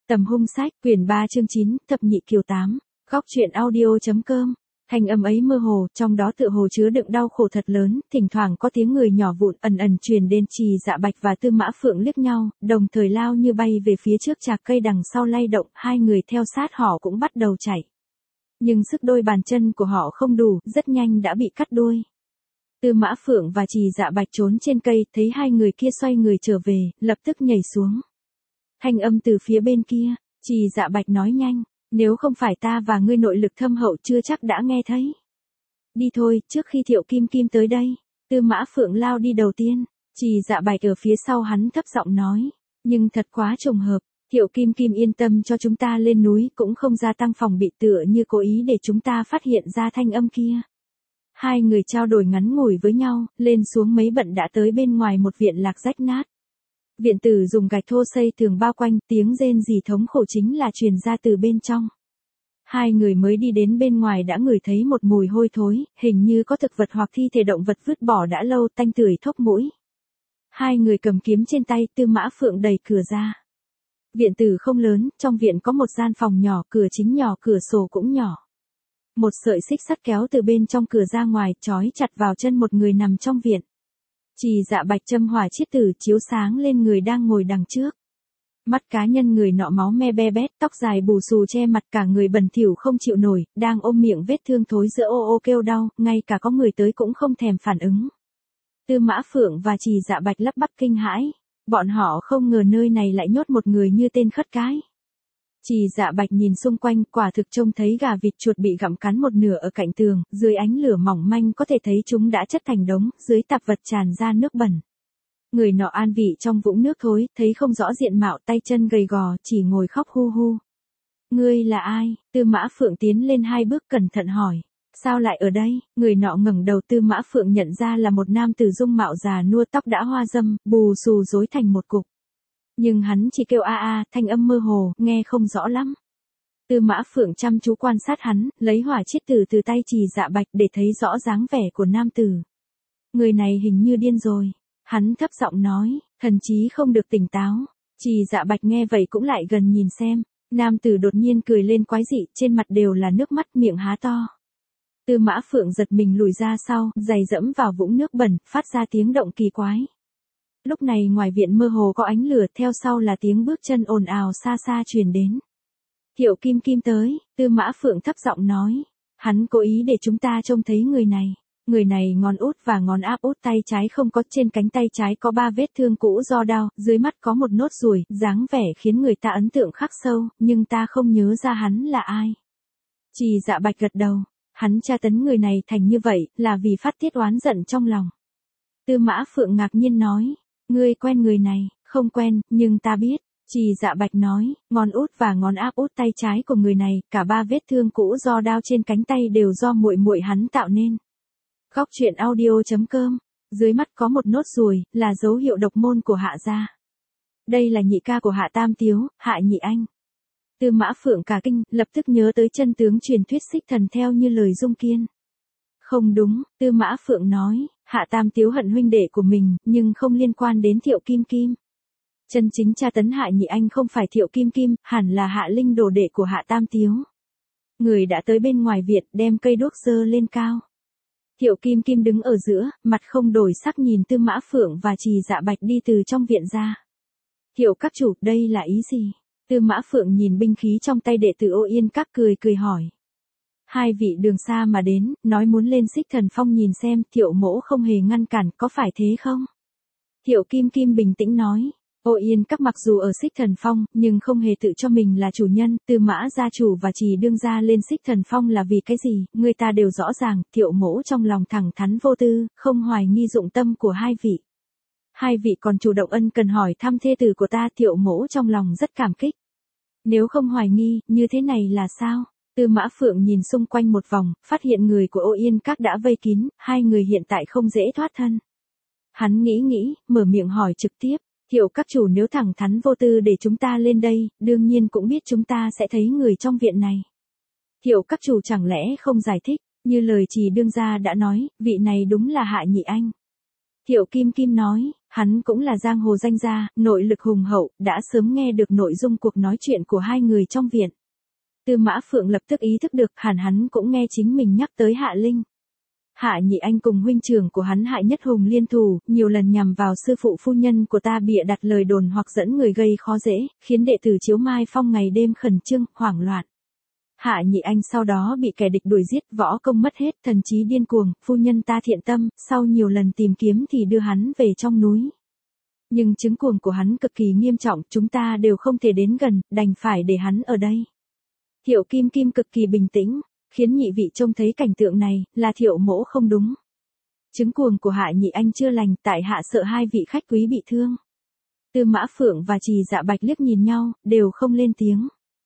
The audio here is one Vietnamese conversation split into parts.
Tầm hung sách, quyển 3 chương 9, thập nhị kiều 8, góc truyện audio.com. Thanh âm ấy mơ hồ, trong đó tựa hồ chứa đựng đau khổ thật lớn, thỉnh thoảng có tiếng người nhỏ vụn ẩn ẩn truyền đến. Trì Dạ Bạch và Tư Mã Phượng liếc nhau, đồng thời lao như bay về phía trước, chạc cây đằng sau lay động, hai người theo sát họ cũng bắt đầu chạy. Nhưng sức đôi bàn chân của họ không đủ, rất nhanh đã bị cắt đuôi. Tư Mã Phượng và Trì Dạ Bạch trốn trên cây, thấy hai người kia xoay người trở về, lập tức nhảy xuống. Thanh âm từ phía bên kia, Trì Dạ Bạch nói nhanh, nếu không phải ta và ngươi nội lực thâm hậu chưa chắc đã nghe thấy. Đi thôi, trước khi Thiệu Kim Kim tới đây. Tư Mã Phượng lao đi đầu tiên, Trì Dạ Bạch ở phía sau hắn thấp giọng nói, nhưng thật quá trùng hợp, Thiệu Kim Kim yên tâm cho chúng ta lên núi, cũng không gia tăng phòng bị, tựa như cố ý để chúng ta phát hiện ra thanh âm kia. Hai người trao đổi ngắn ngủi với nhau, lên xuống mấy bận đã tới bên ngoài một viện lạc rách nát. Viện tử dùng gạch thô xây tường bao quanh, tiếng rên rỉ thống khổ chính là truyền ra từ bên trong. Hai người mới đi đến bên ngoài đã ngửi thấy một mùi hôi thối, hình như có thực vật hoặc thi thể động vật vứt bỏ đã lâu, tanh tưởi thốc mũi. Hai người cầm kiếm trên tay, Tư Mã Phượng đẩy cửa ra. Viện tử không lớn, trong viện có một gian phòng nhỏ, cửa chính nhỏ, cửa sổ cũng nhỏ. Một sợi xích sắt kéo từ bên trong cửa ra ngoài, trói chặt vào chân một người nằm trong viện. Trì Dạ Bạch châm hỏa chiết tử chiếu sáng lên người đang ngồi đằng trước. Mắt cá nhân người nọ máu me be bét, tóc dài bù xù che mặt, cả người bẩn thỉu không chịu nổi, đang ôm miệng vết thương thối giữa ô ô kêu đau, ngay cả có người tới cũng không thèm phản ứng. Tư Mã Phượng và Trì Dạ Bạch lắp bắp kinh hãi, bọn họ không ngờ nơi này lại nhốt một người như tên khất cái. Trì Dạ Bạch nhìn xung quanh, quả thực trông thấy gà vịt chuột bị gặm cắn một nửa ở cạnh tường, dưới ánh lửa mỏng manh có thể thấy chúng đã chất thành đống, dưới tạp vật tràn ra nước bẩn. Người nọ an vị trong vũng nước thối, thấy không rõ diện mạo, tay chân gầy gò, chỉ ngồi khóc hu hu. Ngươi là ai? Tư Mã Phượng tiến lên hai bước cẩn thận hỏi. Sao lại ở đây? Người nọ ngẩng đầu, Tư Mã Phượng nhận ra là một nam tử dung mạo già nua, tóc đã hoa râm, bù xù rối thành một cục. Nhưng hắn chỉ kêu a a, thanh âm mơ hồ, nghe không rõ lắm. Tư Mã Phượng chăm chú quan sát hắn, lấy hỏa chiết tử từ tay Trì Dạ Bạch để thấy rõ dáng vẻ của nam tử. Người này hình như điên rồi. Hắn thấp giọng nói, thần trí không được tỉnh táo. Trì Dạ Bạch nghe vậy cũng lại gần nhìn xem. Nam tử đột nhiên cười lên quái dị, trên mặt đều là nước mắt, miệng há to. Tư Mã Phượng giật mình lùi ra sau, giày dẫm vào vũng nước bẩn, phát ra tiếng động kỳ quái. Lúc này ngoài viện mơ hồ có ánh lửa, theo sau là tiếng bước chân ồn ào xa xa truyền đến. Thiệu Kim Kim tới, Tư Mã Phượng thấp giọng nói. Hắn cố ý để chúng ta trông thấy người này. Người này ngón út và ngón áp út tay trái không có, trên cánh tay trái có 3 vết thương cũ do đao, dưới mắt có một nốt ruồi, dáng vẻ khiến người ta ấn tượng khắc sâu, nhưng ta không nhớ ra hắn là ai. Trì Dạ Bạch gật đầu, hắn tra tấn người này thành như vậy, là vì phát tiết oán giận trong lòng. Tư Mã Phượng ngạc nhiên nói, ngươi quen người này? Không quen, nhưng ta biết. Trì Dạ Bạch nói, ngón út và ngón áp út tay trái của người này, cả 3 vết thương cũ do đao trên cánh tay đều do muội muội hắn tạo nên. Góc truyện audio.com, dưới mắt có một nốt ruồi, là dấu hiệu độc môn của Hạ gia. Đây là nhị ca của Hạ Tam Tiếu, Hạ Nhị Anh. Tư Mã Phượng cả kinh, lập tức nhớ tới chân tướng truyền thuyết xích thần theo như lời Dung Kiên. Không đúng, Tư Mã Phượng nói, Hạ Tam Tiếu hận huynh đệ của mình, nhưng không liên quan đến Thiệu Kim Kim. Chân chính tra tấn Hạ Nhị Anh không phải Thiệu Kim Kim, hẳn là Hạ Linh đồ đệ của Hạ Tam Tiếu. Người đã tới bên ngoài viện, đem cây đuốc giơ lên cao. Thiệu Kim Kim đứng ở giữa, mặt không đổi sắc nhìn Tư Mã Phượng và Trì Dạ Bạch đi từ trong viện ra. Thiệu các chủ, đây là ý gì? Tư Mã Phượng nhìn binh khí trong tay đệ tử Ô Yên Các cười cười hỏi. Hai vị đường xa mà đến, nói muốn lên Xích Thần Phong nhìn xem, Thiệu mỗ không hề ngăn cản, có phải thế không? Thiệu Kim Kim bình tĩnh nói. Ô Yên Các mặc dù ở Xích Thần Phong, nhưng không hề tự cho mình là chủ nhân, Tư Mã gia chủ và Trì đương gia lên Xích Thần Phong là vì cái gì, người ta đều rõ ràng, Thiệu mỗ trong lòng thẳng thắn vô tư, không hoài nghi dụng tâm của hai vị. Hai vị còn chủ động ân cần hỏi thăm thê tử của ta, Thiệu mỗ trong lòng rất cảm kích. Nếu không hoài nghi, như thế này là sao? Tư Mã Phượng nhìn xung quanh một vòng, phát hiện người của Ô Yên Các đã vây kín, hai người hiện tại không dễ thoát thân. Hắn nghĩ, mở miệng hỏi trực tiếp. Thiệu các chủ nếu thẳng thắn vô tư để chúng ta lên đây, đương nhiên cũng biết chúng ta sẽ thấy người trong viện này. Thiệu các chủ chẳng lẽ không giải thích, như lời Trì đương gia đã nói, vị này đúng là Hạ Nhị Anh. Thiệu Kim Kim nói, Hắn cũng là giang hồ danh gia, nội lực hùng hậu, đã sớm nghe được nội dung cuộc nói chuyện của hai người trong viện. Tư Mã Phượng lập tức ý thức được hẳn hắn cũng nghe chính mình nhắc tới Hạ Linh. Hạ Nhị Anh cùng huynh trưởng của hắn Hạ Nhất Hùng liên thủ, nhiều lần nhằm vào sư phụ phu nhân của ta bịa đặt lời đồn hoặc dẫn người gây khó dễ, khiến đệ tử Chiếu Mai Phong ngày đêm khẩn trương, hoảng loạn. Hạ Nhị Anh sau đó bị kẻ địch đuổi giết, võ công mất hết, thần trí điên cuồng, phu nhân ta thiện tâm, sau nhiều lần tìm kiếm thì đưa hắn về trong núi. Nhưng chứng cuồng của hắn cực kỳ nghiêm trọng, chúng ta đều không thể đến gần, đành phải để hắn ở đây. Thiệu Kim Kim cực kỳ bình tĩnh, khiến nhị vị trông thấy cảnh tượng này, là Thiệu mỗ không đúng. Chứng cuồng của Hạ Nhị Anh chưa lành, tại hạ sợ hai vị khách quý bị thương. Tư Mã Phượng và Trì Dạ Bạch liếc nhìn nhau, đều không lên tiếng.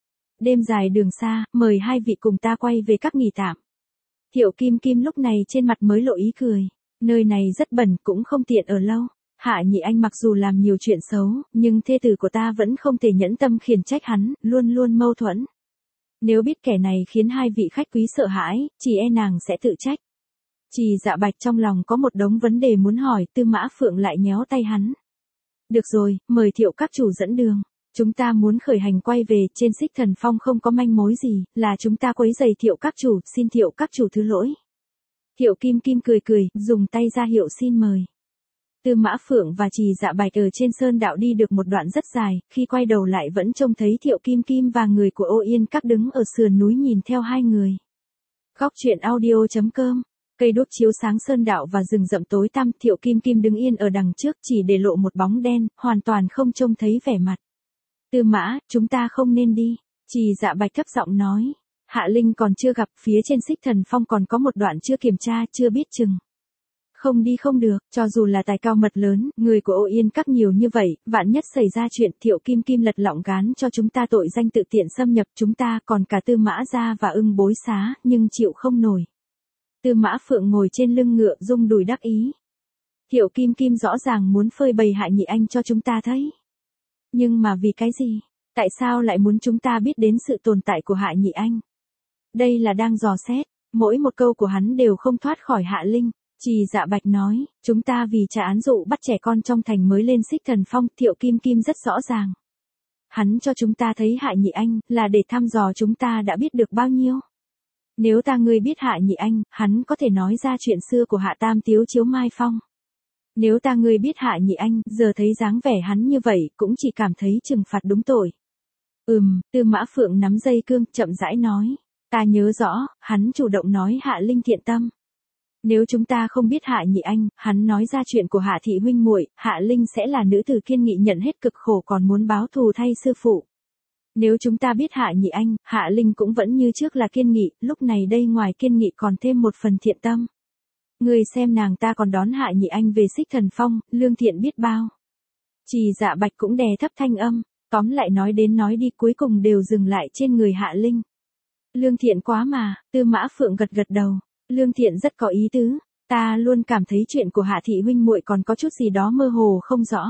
Đêm dài đường xa, mời hai vị cùng ta quay về các nghỉ tạm. Thiệu Kim Kim lúc này trên mặt mới lộ ý cười. Nơi này rất bẩn, cũng không tiện ở lâu. Hạ Nhị Anh mặc dù làm nhiều chuyện xấu, nhưng thê tử của ta vẫn không thể nhẫn tâm khiển trách hắn, luôn luôn mâu thuẫn. Nếu biết kẻ này khiến hai vị khách quý sợ hãi, chỉ e nàng sẽ tự trách. Trì Dạ Bạch trong lòng có một đống vấn đề muốn hỏi, Tư Mã Phượng lại nhéo tay hắn. Được rồi, mời Thiệu các chủ dẫn đường. Chúng ta muốn khởi hành quay về, trên Xích Thần Phong không có manh mối gì, là chúng ta quấy rầy Thiệu các chủ, xin Thiệu các chủ thứ lỗi. Thiệu Kim Kim cười cười, dùng tay ra hiệu xin mời. Tư Mã Phượng và Trì Dạ Bạch ở trên sơn đạo đi được một đoạn rất dài, khi quay đầu lại vẫn trông thấy Thiệu Kim Kim và người của Ô Yên Các đứng ở sườn núi nhìn theo hai người. Góc truyện audio.com. Cây đuốc chiếu sáng sơn đạo và rừng rậm tối tăm, Thiệu Kim Kim đứng yên ở đằng trước chỉ để lộ một bóng đen, hoàn toàn không trông thấy vẻ mặt. Tư Mã, chúng ta không nên đi. Trì Dạ Bạch thấp giọng nói. Hạ Linh còn chưa gặp, phía trên Xích Thần Phong còn có một đoạn chưa kiểm tra, chưa biết chừng. Không đi không được, cho dù là tài cao mật lớn, người của Ô Yên Các nhiều như vậy, vạn nhất xảy ra chuyện, Thiệu Kim Kim lật lọng gán cho chúng ta tội danh tự tiện xâm nhập chúng ta, còn cả Tư Mã gia và Ưng Bối Xá, nhưng chịu không nổi. Tư Mã Phượng ngồi trên lưng ngựa, rung đùi đắc ý. Thiệu Kim Kim rõ ràng muốn phơi bày Hạ Nhị Anh cho chúng ta thấy. Nhưng mà vì cái gì? Tại sao lại muốn chúng ta biết đến sự tồn tại của Hạ Nhị Anh? Đây là đang dò xét, mỗi một câu của hắn đều không thoát khỏi Hạ Linh. Trì Dạ Bạch nói, chúng ta vì trả án dụ bắt trẻ con trong thành mới lên Xích Thần Phong, Thiệu Kim Kim rất rõ ràng. Hắn cho chúng ta thấy Hạ Nhị Anh, là để thăm dò chúng ta đã biết được bao nhiêu. Nếu ta ngươi biết Hạ Nhị Anh, hắn có thể nói ra chuyện xưa của Hạ Tam Tiếu Chiếu Mai Phong. Nếu ta ngươi biết Hạ Nhị Anh, giờ thấy dáng vẻ hắn như vậy, cũng chỉ cảm thấy trừng phạt đúng tội. Tư Mã Phượng nắm dây cương, chậm rãi nói. Ta nhớ rõ, hắn chủ động nói Hạ Linh thiện tâm. Nếu chúng ta không biết Hạ Nhị Anh, hắn nói ra chuyện của Hạ thị huynh muội, Hạ Linh sẽ là nữ tử kiên nghị nhận hết cực khổ còn muốn báo thù thay sư phụ. Nếu chúng ta biết Hạ Nhị Anh, Hạ Linh cũng vẫn như trước là kiên nghị, lúc này đây ngoài kiên nghị còn thêm một phần thiện tâm. Người xem nàng ta còn đón Hạ Nhị Anh về Xích Thần Phong, lương thiện biết bao. Trì Dạ Bạch cũng đè thấp thanh âm, tóm lại nói đến nói đi cuối cùng đều dừng lại trên người Hạ Linh. Lương thiện quá mà, Tư Mã Phượng gật gật đầu. Lương thiện rất có ý tứ, ta luôn cảm thấy chuyện của Hạ thị huynh muội còn có chút gì đó mơ hồ không rõ.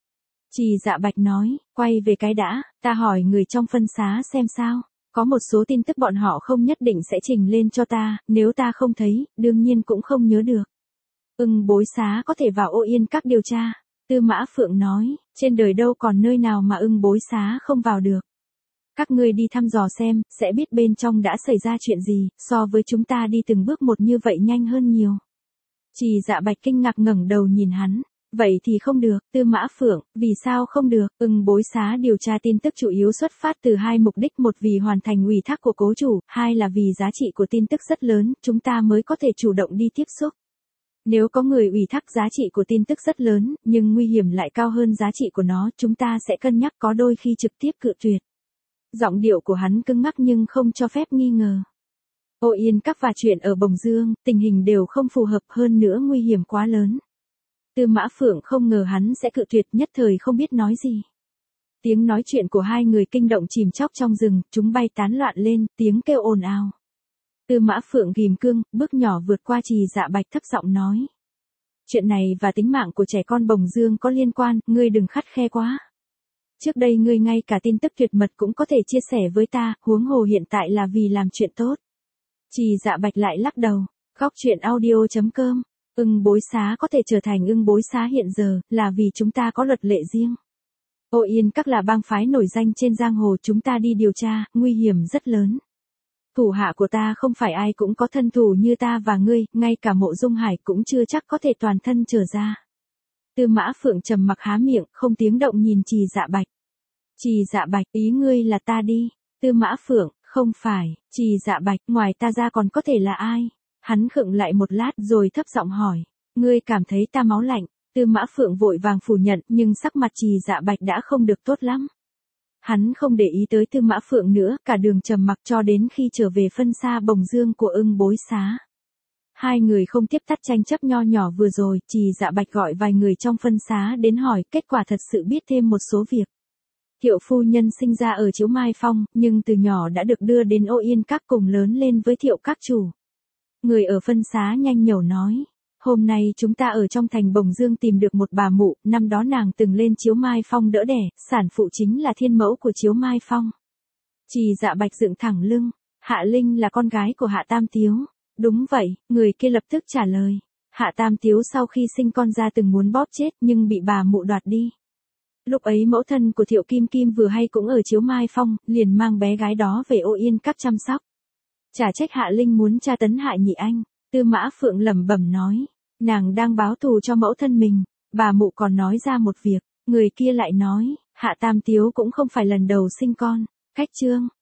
Trì Dạ Bạch nói, quay về cái đã, ta hỏi người trong phân xá xem sao, có một số tin tức bọn họ không nhất định sẽ trình lên cho ta, nếu ta không thấy, đương nhiên cũng không nhớ được. Ưng Bối Xá có thể vào Ô Yên Các điều tra, Tư Mã Phượng nói, trên đời đâu còn nơi nào mà Ưng Bối Xá không vào được. Các ngươi đi thăm dò xem, sẽ biết bên trong đã xảy ra chuyện gì, so với chúng ta đi từng bước một như vậy nhanh hơn nhiều. Trì Dạ Bạch kinh ngạc ngẩng đầu nhìn hắn. Vậy thì không được, Tư Mã Phượng, vì sao không được? Ưng Bối Xá điều tra tin tức chủ yếu xuất phát từ hai mục đích, một vì hoàn thành ủy thác của cố chủ, hai là vì giá trị của tin tức rất lớn, chúng ta mới có thể chủ động đi tiếp xúc. Nếu có người ủy thác giá trị của tin tức rất lớn, nhưng nguy hiểm lại cao hơn giá trị của nó, chúng ta sẽ cân nhắc, có đôi khi trực tiếp cự tuyệt. Giọng điệu của hắn cứng ngắc nhưng không cho phép nghi ngờ. Ô Yên Các và chuyện ở Bồng Dương, tình hình đều không phù hợp, hơn nữa nguy hiểm quá lớn. Tư Mã Phượng không ngờ hắn sẽ cự tuyệt, nhất thời không biết nói gì. Tiếng nói chuyện của hai người kinh động chìm chóc trong rừng, chúng bay tán loạn lên, tiếng kêu ồn ào. Tư Mã Phượng ghim cương, bước nhỏ vượt qua Trì Dạ Bạch thấp giọng nói. Chuyện này và tính mạng của trẻ con Bồng Dương có liên quan, ngươi đừng khắt khe quá. Trước đây ngươi ngay cả tin tức tuyệt mật cũng có thể chia sẻ với ta, huống hồ hiện tại là vì làm chuyện tốt. Trì Dạ Bạch lại lắc đầu. Góc truyện audio.com Ưng Bối Xá có thể trở thành Ưng Bối Xá hiện giờ, là vì chúng ta có luật lệ riêng. Ô Yên Các là bang phái nổi danh trên giang hồ, chúng ta đi điều tra, nguy hiểm rất lớn. Thủ hạ của ta không phải ai cũng có thân thủ như ta và ngươi, ngay cả Mộ Dung Hải cũng chưa chắc có thể toàn thân trở ra. Tư Mã Phượng trầm mặc há miệng, không tiếng động nhìn Trì Dạ Bạch. Trì Dạ Bạch, ý ngươi là ta đi. Tư Mã Phượng, không phải, Trì Dạ Bạch, ngoài ta ra còn có thể là ai? Hắn khựng lại một lát rồi thấp giọng hỏi. Ngươi cảm thấy ta máu lạnh? Tư Mã Phượng vội vàng phủ nhận, nhưng sắc mặt Trì Dạ Bạch đã không được tốt lắm. Hắn không để ý tới Tư Mã Phượng nữa, cả đường trầm mặc cho đến khi trở về phân xa Bồng Dương của Ưng Bối Xá. Hai người không tiếp tắt tranh chấp nho nhỏ vừa rồi, Trì Dạ Bạch gọi vài người trong phân xá đến hỏi, kết quả thật sự biết thêm một số việc. Thiệu phu nhân sinh ra ở Chiếu Mai Phong, nhưng từ nhỏ đã được đưa đến Ô Yên Các cùng lớn lên với Thiệu các chủ. Người ở phân xá nhanh nhẩu nói. Hôm nay chúng ta ở trong thành Bồng Dương tìm được một bà mụ, năm đó nàng từng lên Chiếu Mai Phong đỡ đẻ, sản phụ chính là thiên mẫu của Chiếu Mai Phong. Trì Dạ Bạch dựng thẳng lưng. Hạ Linh là con gái của Hạ Tam Tiếu. Đúng vậy, người kia lập tức trả lời. Hạ Tam Tiếu sau khi sinh con ra từng muốn bóp chết nhưng bị bà mụ đoạt đi. Lúc ấy mẫu thân của Thiệu Kim Kim vừa hay cũng ở Chiếu Mai Phong, liền mang bé gái đó về Ô Yên Các chăm sóc. Chả trách Hạ Linh muốn tra tấn Hạ Nhị Anh. Tư Mã Phượng lẩm bẩm nói. Nàng đang báo thù cho mẫu thân mình. Bà mụ còn nói ra một việc. Người kia lại nói, Hạ Tam Tiếu cũng không phải lần đầu sinh con. Khách trương,